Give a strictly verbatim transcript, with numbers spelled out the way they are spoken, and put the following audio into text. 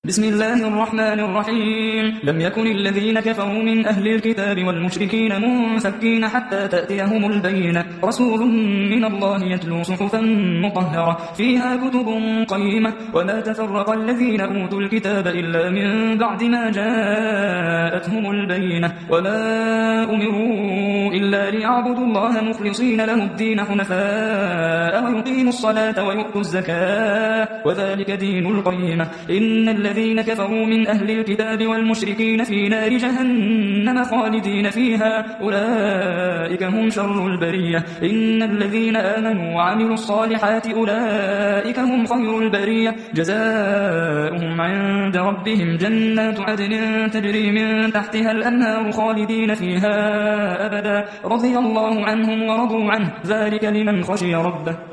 بسم الله الرحمن الرحيم. لم يكن الذين كفروا من أهل الكتاب والمشركين منفكين حتى تأتيهم البينة، رسول من الله يتلو صحفا مطهرة فيها كتب قيمة. وما تفرق الذين أوتوا الكتاب إلا من بعد ما جاءتهم البينة، وما أمروا إلا ليعبدوا الله مخلصين له الدين حنفاء ويقيموا الصلاة ويؤتوا الزكاة وذلك دين القيمة. إن الذين كفروا من أهل الكتاب والمشركين في نار جهنم خالدين فيها أولئك هم شر البرية. إن الذين آمنوا وعملوا الصالحات أولئك هم خير البرية، جزاؤهم عند ربهم جنات عدن تجري من تحتها الأنهار خالدين فيها أبدا، رضي الله عنهم ورضوا عنه، ذلك لمن خشي ربه.